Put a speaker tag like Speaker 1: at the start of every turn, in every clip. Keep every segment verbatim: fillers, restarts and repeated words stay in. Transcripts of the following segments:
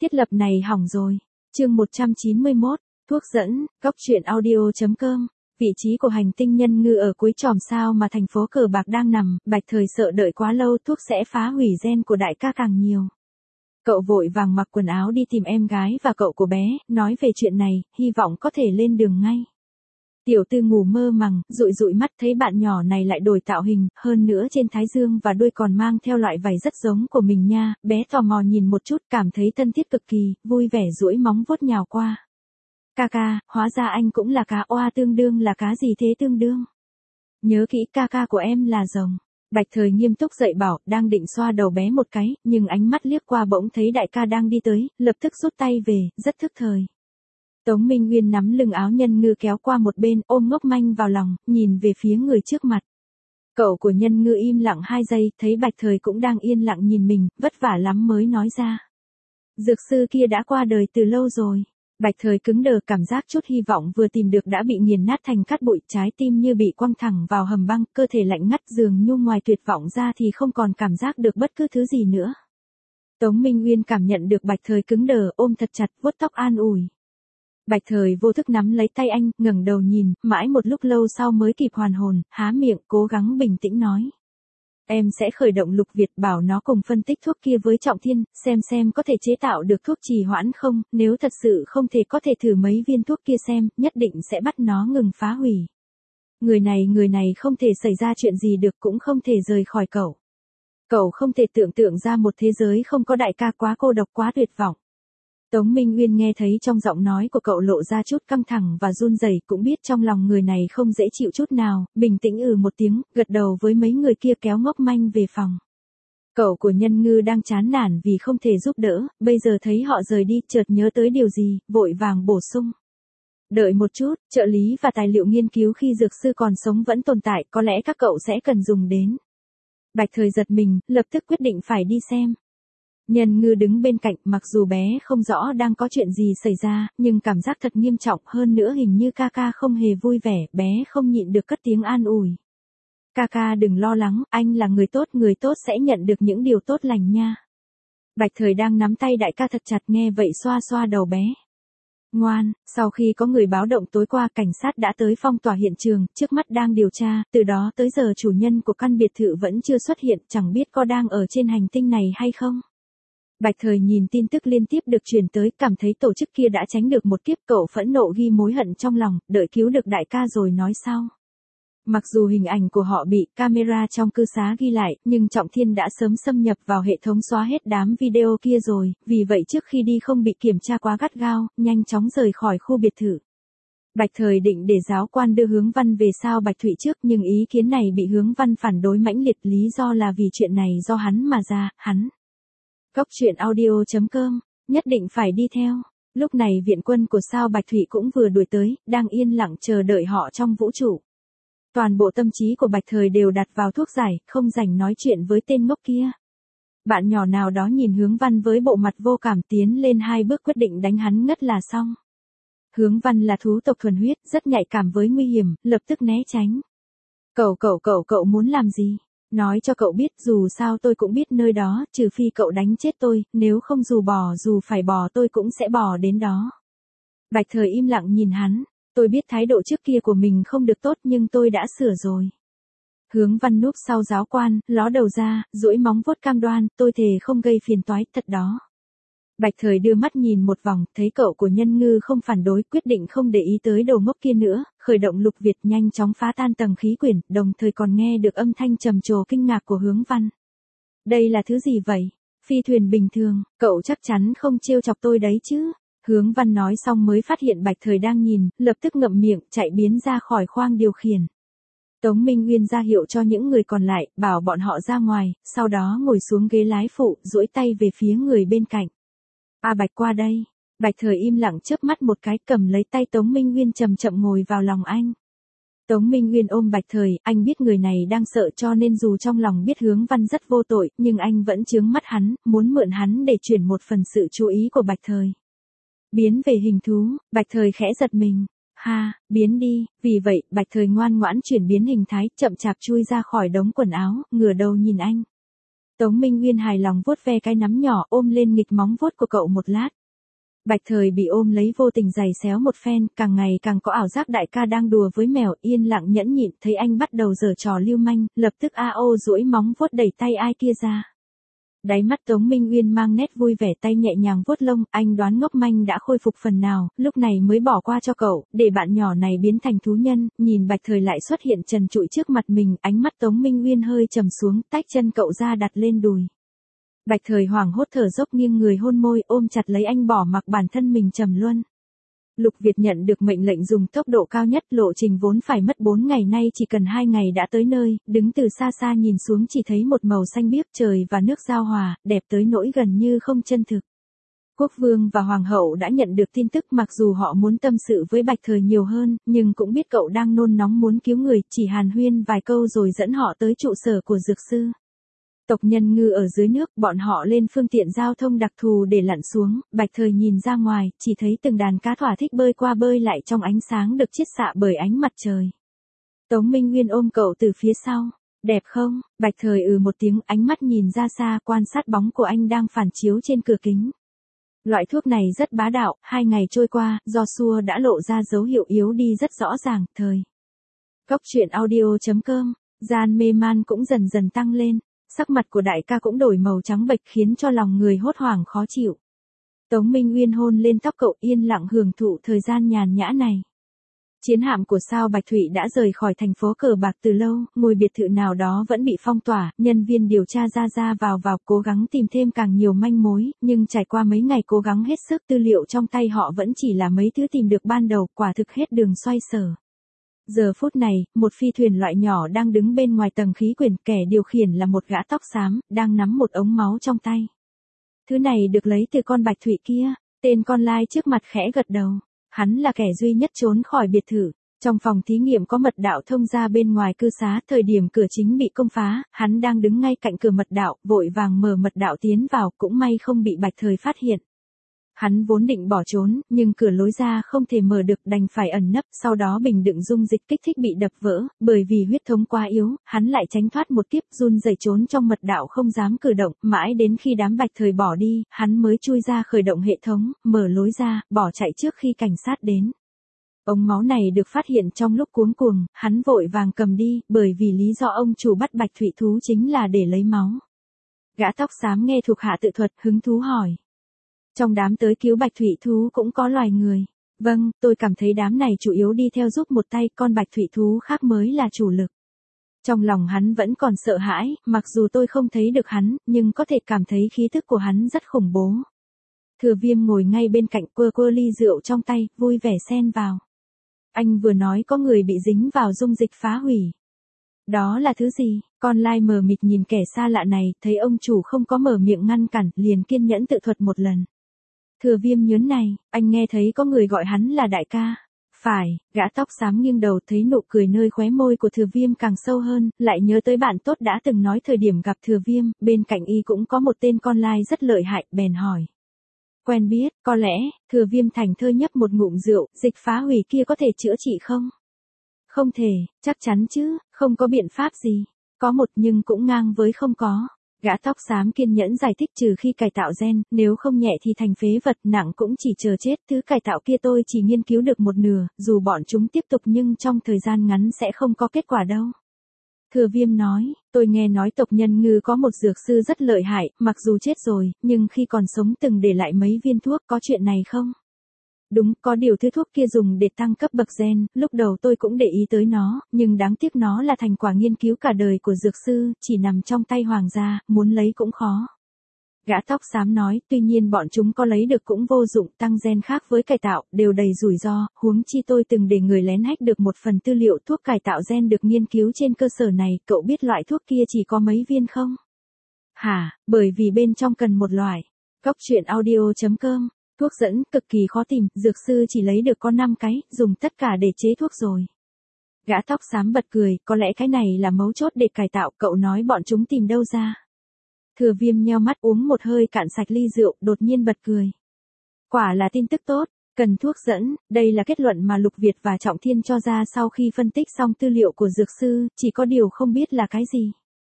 Speaker 1: Thiết lập này hỏng rồi. Chương một trăm chín mươi mốt, thuốc dẫn, góc truyện audio.com. Vị trí của hành tinh nhân ngư ở cuối chòm sao mà thành phố cờ bạc đang nằm, Bạch Thời sợ đợi quá lâu thuốc sẽ phá hủy gen của đại ca càng nhiều. Cậu vội vàng mặc quần áo đi tìm em gái và cậu của bé, nói về chuyện này, hy vọng có thể lên đường ngay. Tiểu Tư ngủ mơ màng, dụi dụi mắt thấy bạn nhỏ này lại đổi tạo hình, hơn nữa trên thái dương và đuôi còn mang theo loại vảy rất giống của mình nha, bé tò mò nhìn một chút cảm thấy thân thiết cực kỳ, vui vẻ duỗi móng vuốt nhào qua. Ca ca, hóa ra anh cũng là cá oa, tương đương là cá gì thế tương đương? Nhớ kỹ ca ca của em là rồng. Bạch Thời nghiêm túc dạy bảo, đang định xoa đầu bé một cái, nhưng ánh mắt liếc qua bỗng thấy đại ca đang đi tới, lập tức rút tay về, rất thức thời. Tống Minh Nguyên nắm lưng áo nhân ngư kéo qua một bên, ôm ngốc manh vào lòng, nhìn về phía người trước mặt. Cậu của nhân ngư im lặng hai giây, thấy Bạch Thời cũng đang yên lặng nhìn mình, vất vả lắm mới nói ra. Dược sư kia đã qua đời từ lâu rồi. Bạch Thời cứng đờ, cảm giác chút hy vọng vừa tìm được đã bị nghiền nát thành cát bụi, trái tim như bị quăng thẳng vào hầm băng, cơ thể lạnh ngắt, dường như ngoài tuyệt vọng ra thì không còn cảm giác được bất cứ thứ gì nữa. Tống Minh Nguyên cảm nhận được Bạch Thời cứng đờ, ôm thật chặt, vuốt tóc an ủi. Bạch Thời vô thức nắm lấy tay anh, ngẩng đầu nhìn, mãi một lúc lâu sau mới kịp hoàn hồn, há miệng, cố gắng bình tĩnh nói. Em sẽ khởi động Lục Việt, bảo nó cùng phân tích thuốc kia với Trọng Thiên, xem xem có thể chế tạo được thuốc trì hoãn không, nếu thật sự không thể có thể thử mấy viên thuốc kia xem, nhất định sẽ bắt nó ngừng phá hủy. Người này người này không thể xảy ra chuyện gì được, cũng không thể rời khỏi cậu. Cậu không thể tưởng tượng ra một thế giới không có đại ca, quá cô độc, quá tuyệt vọng. Tống Minh Nguyên nghe thấy trong giọng nói của cậu lộ ra chút căng thẳng và run rẩy, cũng biết trong lòng người này không dễ chịu chút nào, bình tĩnh ừ một tiếng, gật đầu với mấy người kia kéo ngốc manh về phòng. Cậu của nhân ngư đang chán nản vì không thể giúp đỡ, bây giờ thấy họ rời đi, chợt nhớ tới điều gì, vội vàng bổ sung. Đợi một chút, trợ lý và tài liệu nghiên cứu khi dược sư còn sống vẫn tồn tại, có lẽ các cậu sẽ cần dùng đến. Bạch Thời giật mình, lập tức quyết định phải đi xem. Nhân ngư đứng bên cạnh, mặc dù bé không rõ đang có chuyện gì xảy ra, nhưng cảm giác thật nghiêm trọng, hơn nữa hình như ca ca không hề vui vẻ, bé không nhịn được cất tiếng an ủi. Ca ca đừng lo lắng, anh là người tốt, người tốt sẽ nhận được những điều tốt lành nha. Bạch Thời đang nắm tay đại ca thật chặt, nghe vậy xoa xoa đầu bé. Ngoan, sau khi có người báo động tối qua, cảnh sát đã tới phong tỏa hiện trường, trước mắt đang điều tra, từ đó tới giờ chủ nhân của căn biệt thự vẫn chưa xuất hiện, chẳng biết có đang ở trên hành tinh này hay không. Bạch Thời nhìn tin tức liên tiếp được truyền tới, cảm thấy tổ chức kia đã tránh được một kiếp, cậu phẫn nộ ghi mối hận trong lòng, đợi cứu được đại ca rồi nói sau. Mặc dù hình ảnh của họ bị camera trong cư xá ghi lại, nhưng Trọng Thiên đã sớm xâm nhập vào hệ thống xóa hết đám video kia rồi, vì vậy trước khi đi không bị kiểm tra quá gắt gao, nhanh chóng rời khỏi khu biệt thự. Bạch Thời định để giáo quan đưa Hướng Văn về sao Bạch Thụy trước, nhưng ý kiến này bị Hướng Văn phản đối mãnh liệt, lý do là vì chuyện này do hắn mà ra, hắn. Góc truyện audio.com, nhất định phải đi theo. Lúc này viện quân của sao Bạch Thụy cũng vừa đuổi tới, đang yên lặng chờ đợi họ trong vũ trụ. Toàn bộ tâm trí của Bạch Thời đều đặt vào thuốc giải, không rảnh nói chuyện với tên ngốc kia. Bạn nhỏ nào đó nhìn Hướng Văn với bộ mặt vô cảm, tiến lên hai bước quyết định đánh hắn ngất là xong. Hướng Văn là thú tộc thuần huyết, rất nhạy cảm với nguy hiểm, lập tức né tránh. Cậu cậu cậu cậu muốn làm gì? Nói cho cậu biết, dù sao tôi cũng biết nơi đó, trừ phi cậu đánh chết tôi, nếu không dù bò dù phải bò tôi cũng sẽ bò đến đó. Bạch Thời im lặng nhìn hắn, tôi biết thái độ trước kia của mình không được tốt nhưng tôi đã sửa rồi. Hướng Văn núp sau giáo quan, ló đầu ra, duỗi móng vuốt cam đoan, tôi thề không gây phiền toái, thật đó. Bạch Thời đưa mắt nhìn một vòng, thấy cậu của nhân ngư không phản đối, quyết định không để ý tới đầu ngốc kia nữa, khởi động Lục Việt nhanh chóng phá tan tầng khí quyển, đồng thời còn nghe được âm thanh trầm trồ kinh ngạc của Hướng Văn. Đây là thứ gì vậy? Phi thuyền bình thường, cậu chắc chắn không trêu chọc tôi đấy chứ? Hướng Văn nói xong mới phát hiện Bạch Thời đang nhìn, lập tức ngậm miệng, chạy biến ra khỏi khoang điều khiển. Tống Minh Nguyên ra hiệu cho những người còn lại, bảo bọn họ ra ngoài, sau đó ngồi xuống ghế lái phụ, duỗi tay về phía người bên cạnh. A Bạch qua đây. Bạch Thời im lặng chớp mắt một cái, cầm lấy tay Tống Minh Nguyên chậm chậm ngồi vào lòng anh. Tống Minh Nguyên ôm Bạch Thời, anh biết người này đang sợ cho nên dù trong lòng biết Hướng Văn rất vô tội, nhưng anh vẫn chướng mắt hắn, muốn mượn hắn để chuyển một phần sự chú ý của Bạch Thời. Biến về hình thú, Bạch Thời khẽ giật mình. Ha, biến đi, vì vậy, Bạch Thời ngoan ngoãn chuyển biến hình thái, chậm chạp chui ra khỏi đống quần áo, ngửa đầu nhìn anh. Tống Minh Nguyên hài lòng vuốt ve cái nắm nhỏ ôm lên nghịch móng vuốt của cậu một lát. Bạch Thời bị ôm lấy vô tình giày xéo một phen, càng ngày càng có ảo giác đại ca đang đùa với mèo, yên lặng nhẫn nhịn, thấy anh bắt đầu giở trò lưu manh, lập tức a ô duỗi móng vuốt đẩy tay ai kia ra. Đáy mắt Tống Minh Nguyên mang nét vui vẻ, tay nhẹ nhàng vuốt lông, anh đoán ngốc manh đã khôi phục phần nào, lúc này mới bỏ qua cho cậu, để bạn nhỏ này biến thành thú nhân, nhìn Bạch Thời lại xuất hiện trần trụi trước mặt mình, ánh mắt Tống Minh Nguyên hơi trầm xuống, tách chân cậu ra đặt lên đùi. Bạch Thời hoảng hốt thở dốc nghiêng người hôn môi, ôm chặt lấy anh bỏ mặc bản thân mình trầm luân. Lục Việt nhận được mệnh lệnh dùng tốc độ cao nhất, lộ trình vốn phải mất bốn ngày nay chỉ cần hai ngày đã tới nơi, đứng từ xa xa nhìn xuống chỉ thấy một màu xanh biếc trời và nước giao hòa, đẹp tới nỗi gần như không chân thực. Quốc vương và hoàng hậu đã nhận được tin tức, mặc dù họ muốn tâm sự với Bạch Thời nhiều hơn, nhưng cũng biết cậu đang nôn nóng muốn cứu người, chỉ hàn huyên vài câu rồi dẫn họ tới trụ sở của dược sư. Tộc nhân Ngư ở dưới nước, bọn họ lên phương tiện giao thông đặc thù để lặn xuống, Bạch Thời nhìn ra ngoài, chỉ thấy từng đàn cá thỏa thích bơi qua bơi lại trong ánh sáng được chiết xạ bởi ánh mặt trời. Tống Minh Nguyên ôm cậu từ phía sau. Đẹp không? Bạch Thời ừ một tiếng, ánh mắt nhìn ra xa, quan sát bóng của anh đang phản chiếu trên cửa kính. Loại thuốc này rất bá đạo, hai ngày trôi qua, do xua đã lộ ra dấu hiệu yếu đi rất rõ ràng, thời. Cốc truyện audio chấm com, gian mê man cũng dần dần tăng lên. Sắc mặt của đại ca cũng đổi màu trắng bệch khiến cho lòng người hốt hoảng khó chịu. Tống Minh Nguyên hôn lên tóc cậu, yên lặng hưởng thụ thời gian nhàn nhã này. Chiến hạm của sao Bạch Thụy đã rời khỏi thành phố Cờ Bạc từ lâu, ngôi biệt thự nào đó vẫn bị phong tỏa, nhân viên điều tra ra ra vào vào cố gắng tìm thêm càng nhiều manh mối, nhưng trải qua mấy ngày cố gắng hết sức, tư liệu trong tay họ vẫn chỉ là mấy thứ tìm được ban đầu, quả thực hết đường xoay sở. Giờ phút này, một phi thuyền loại nhỏ đang đứng bên ngoài tầng khí quyển, kẻ điều khiển là một gã tóc xám, đang nắm một ống máu trong tay. Thứ này được lấy từ con Bạch Thụy kia, tên con lai trước mặt khẽ gật đầu. Hắn là kẻ duy nhất trốn khỏi biệt thự. Trong phòng thí nghiệm có mật đạo thông ra bên ngoài cư xá, thời điểm cửa chính bị công phá, hắn đang đứng ngay cạnh cửa mật đạo, vội vàng mở mật đạo tiến vào, cũng may không bị Bạch Thời phát hiện. Hắn vốn định bỏ trốn, nhưng cửa lối ra không thể mở được, đành phải ẩn nấp, sau đó bình đựng dung dịch kích thích bị đập vỡ, bởi vì huyết thống quá yếu, hắn lại tránh thoát một kiếp, run rẩy trốn trong mật đạo không dám cử động, mãi đến khi đám Bạch Thời bỏ đi, hắn mới chui ra khởi động hệ thống, mở lối ra, bỏ chạy trước khi cảnh sát đến. Ống máu này được phát hiện trong lúc cuống cuồng, hắn vội vàng cầm đi, bởi vì lý do ông chủ bắt Bạch Thụy thú chính là để lấy máu. Gã tóc xám nghe thuộc hạ tự thuật, hứng thú hỏi. Trong đám tới cứu Bạch Thụy thú cũng có loài người. Vâng, tôi cảm thấy đám này chủ yếu đi theo giúp một tay, con Bạch Thụy thú khác mới là chủ lực. Trong lòng hắn vẫn còn sợ hãi, mặc dù tôi không thấy được hắn, nhưng có thể cảm thấy khí tức của hắn rất khủng bố. Thừa Viêm ngồi ngay bên cạnh, quơ quơ ly rượu trong tay, vui vẻ xen vào. Anh vừa nói có người bị dính vào dung dịch phá hủy. Đó là thứ gì? Con lai mờ mịt nhìn kẻ xa lạ này, thấy ông chủ không có mở miệng ngăn cản, liền kiên nhẫn tự thuật một lần. Thừa Viêm nhớn này, anh nghe thấy có người gọi hắn là đại ca. Phải, gã tóc xám nghiêng đầu, thấy nụ cười nơi khóe môi của Thừa Viêm càng sâu hơn, lại nhớ tới bạn tốt đã từng nói thời điểm gặp Thừa Viêm, bên cạnh y cũng có một tên con lai rất lợi hại, bèn hỏi. Quen biết, có lẽ, Thừa Viêm thành thơ nhấp một ngụm rượu, dịch phá hủy kia có thể chữa trị không? Không thể, chắc chắn chứ, không có biện pháp gì. Có một nhưng cũng ngang với không có. Gã tóc xám kiên nhẫn giải thích, trừ khi cải tạo gen, nếu không nhẹ thì thành phế vật, nặng cũng chỉ chờ chết. Thứ cải tạo kia tôi chỉ nghiên cứu được một nửa, dù bọn chúng tiếp tục nhưng trong thời gian ngắn sẽ không có kết quả đâu. Thừa Viêm nói, tôi nghe nói tộc nhân Ngư có một dược sư rất lợi hại, mặc dù chết rồi, nhưng khi còn sống từng để lại mấy viên thuốc, có chuyện này không? Đúng, có điều thứ thuốc kia dùng để tăng cấp bậc gen, lúc đầu tôi cũng để ý tới nó, nhưng đáng tiếc nó là thành quả nghiên cứu cả đời của dược sư, chỉ nằm trong tay hoàng gia, muốn lấy cũng khó. Gã tóc xám nói, tuy nhiên bọn chúng có lấy được cũng vô dụng, tăng gen khác với cải tạo, đều đầy rủi ro, huống chi tôi từng để người lén hack được một phần tư liệu thuốc cải tạo gen được nghiên cứu trên cơ sở này, cậu biết loại thuốc kia chỉ có mấy viên không? Hả, bởi vì bên trong cần một loại. Cốc truyện audio chấm com, thuốc dẫn, cực kỳ khó tìm, dược sư chỉ lấy được có năm cái, dùng tất cả để chế thuốc rồi. Gã tóc xám bật cười, có lẽ cái này là mấu chốt để cải tạo, cậu nói bọn chúng tìm đâu ra? Thừa Viêm nheo mắt uống một hơi cạn sạch ly rượu, đột nhiên bật cười. Quả là tin tức tốt, cần thuốc dẫn, đây là kết luận mà Lục Việt và Trọng Thiên cho ra sau khi phân tích xong tư liệu của dược sư, chỉ có điều không biết là cái gì.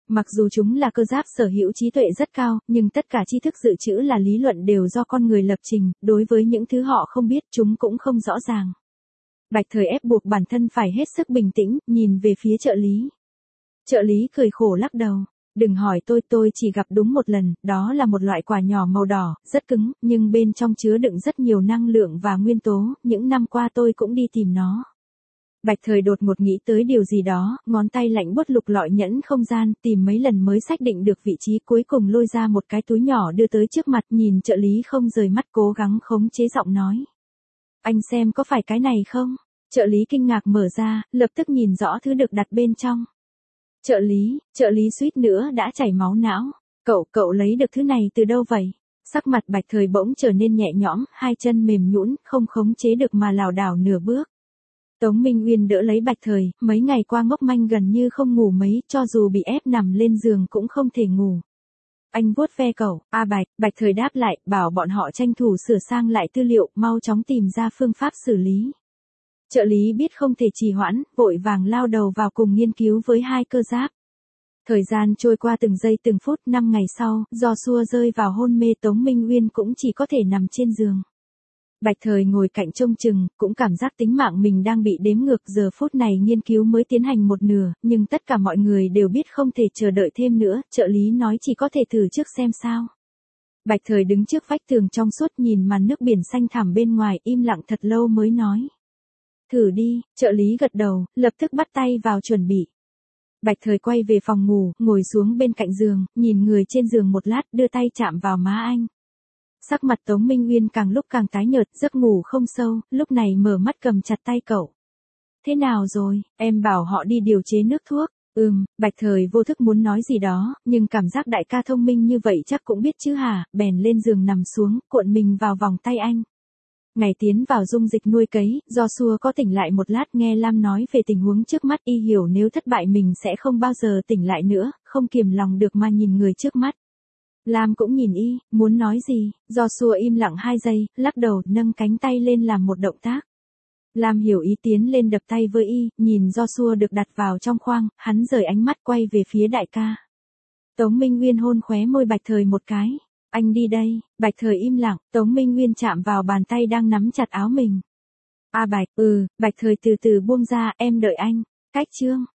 Speaker 1: Mặc dù chúng là cơ giáp sở hữu trí tuệ rất cao, nhưng tất cả tri thức dự trữ là lý luận đều do con người lập trình, đối với những thứ họ không biết chúng cũng không rõ ràng. Bạch Thời ép buộc bản thân phải hết sức bình tĩnh, nhìn về phía trợ lý. Trợ lý cười khổ lắc đầu. Đừng hỏi tôi, tôi chỉ gặp đúng một lần, đó là một loại quả nhỏ màu đỏ, rất cứng, nhưng bên trong chứa đựng rất nhiều năng lượng và nguyên tố, những năm qua tôi cũng đi tìm nó. Bạch Thời đột ngột nghĩ tới điều gì đó, ngón tay lạnh buốt lục lọi nhẫn không gian, tìm mấy lần mới xác định được vị trí, cuối cùng lôi ra một cái túi nhỏ đưa tới trước mặt, nhìn trợ lý không rời mắt, cố gắng khống chế giọng nói. Anh xem có phải cái này không? Trợ lý kinh ngạc mở ra, lập tức nhìn rõ thứ được đặt bên trong. Trợ lý, trợ lý suýt nữa đã chảy máu não. Cậu, cậu lấy được thứ này từ đâu vậy? Sắc mặt Bạch Thời bỗng trở nên nhẹ nhõm, hai chân mềm nhũn, không khống chế được mà lảo đảo nửa bước. Tống Minh Uyên đỡ lấy Bạch Thời, mấy ngày qua ngốc manh gần như không ngủ mấy, cho dù bị ép nằm lên giường cũng không thể ngủ. Anh vuốt ve cậu, a Bạch, Bạch Thời đáp lại, bảo bọn họ tranh thủ sửa sang lại tư liệu, mau chóng tìm ra phương pháp xử lý. Trợ lý biết không thể trì hoãn, vội vàng lao đầu vào cùng nghiên cứu với hai cơ giáp. Thời gian trôi qua từng giây từng phút, năm ngày sau, do xua rơi vào hôn mê, Tống Minh Uyên cũng chỉ có thể nằm trên giường. Bạch Thời ngồi cạnh trông chừng, cũng cảm giác tính mạng mình đang bị đếm ngược, giờ phút này nghiên cứu mới tiến hành một nửa, nhưng tất cả mọi người đều biết không thể chờ đợi thêm nữa, trợ lý nói chỉ có thể thử trước xem sao. Bạch Thời đứng trước vách tường trong suốt nhìn màn nước biển xanh thẳm bên ngoài, im lặng thật lâu mới nói. Thử đi, trợ lý gật đầu, lập tức bắt tay vào chuẩn bị. Bạch Thời quay về phòng ngủ, ngồi xuống bên cạnh giường, nhìn người trên giường một lát, đưa tay chạm vào má anh. Sắc mặt Tống Minh Uyên càng lúc càng tái nhợt, giấc ngủ không sâu, lúc này mở mắt cầm chặt tay cậu. Thế nào rồi, em bảo họ đi điều chế nước thuốc. Ừm, Bạch Thời vô thức muốn nói gì đó, nhưng cảm giác đại ca thông minh như vậy chắc cũng biết chứ hả, bèn lên giường nằm xuống, cuộn mình vào vòng tay anh. Ngày tiến vào dung dịch nuôi cấy, do xua có tỉnh lại một lát, nghe Lam nói về tình huống trước mắt, y hiểu nếu thất bại mình sẽ không bao giờ tỉnh lại nữa, không kiềm lòng được mà nhìn người trước mắt. Lam cũng nhìn y, muốn nói gì, do xua im lặng hai giây, lắc đầu, nâng cánh tay lên làm một động tác. Lam hiểu ý tiến lên đập tay với y, nhìn do xua được đặt vào trong khoang, hắn rời ánh mắt quay về phía đại ca. Tống Minh Uyên hôn khóe môi Bạch Thời một cái. Anh đi đây, Bạch Thời im lặng, Tống Minh Uyên chạm vào bàn tay đang nắm chặt áo mình. A Bạch, ừ, Bạch Thời từ từ buông ra, em đợi anh. Cách chương.